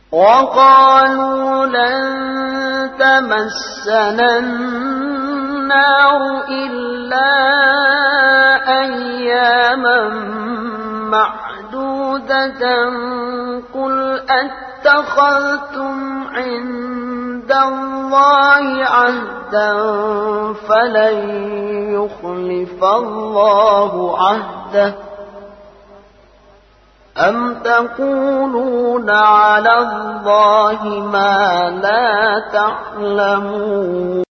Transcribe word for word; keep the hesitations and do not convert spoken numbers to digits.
وقالوا لن تمسنا النار إلا أياما معدودة قل أتخذتم عند الله عهدا فلن يخلف الله عهده أم تقولون على الله ما لا تعلمون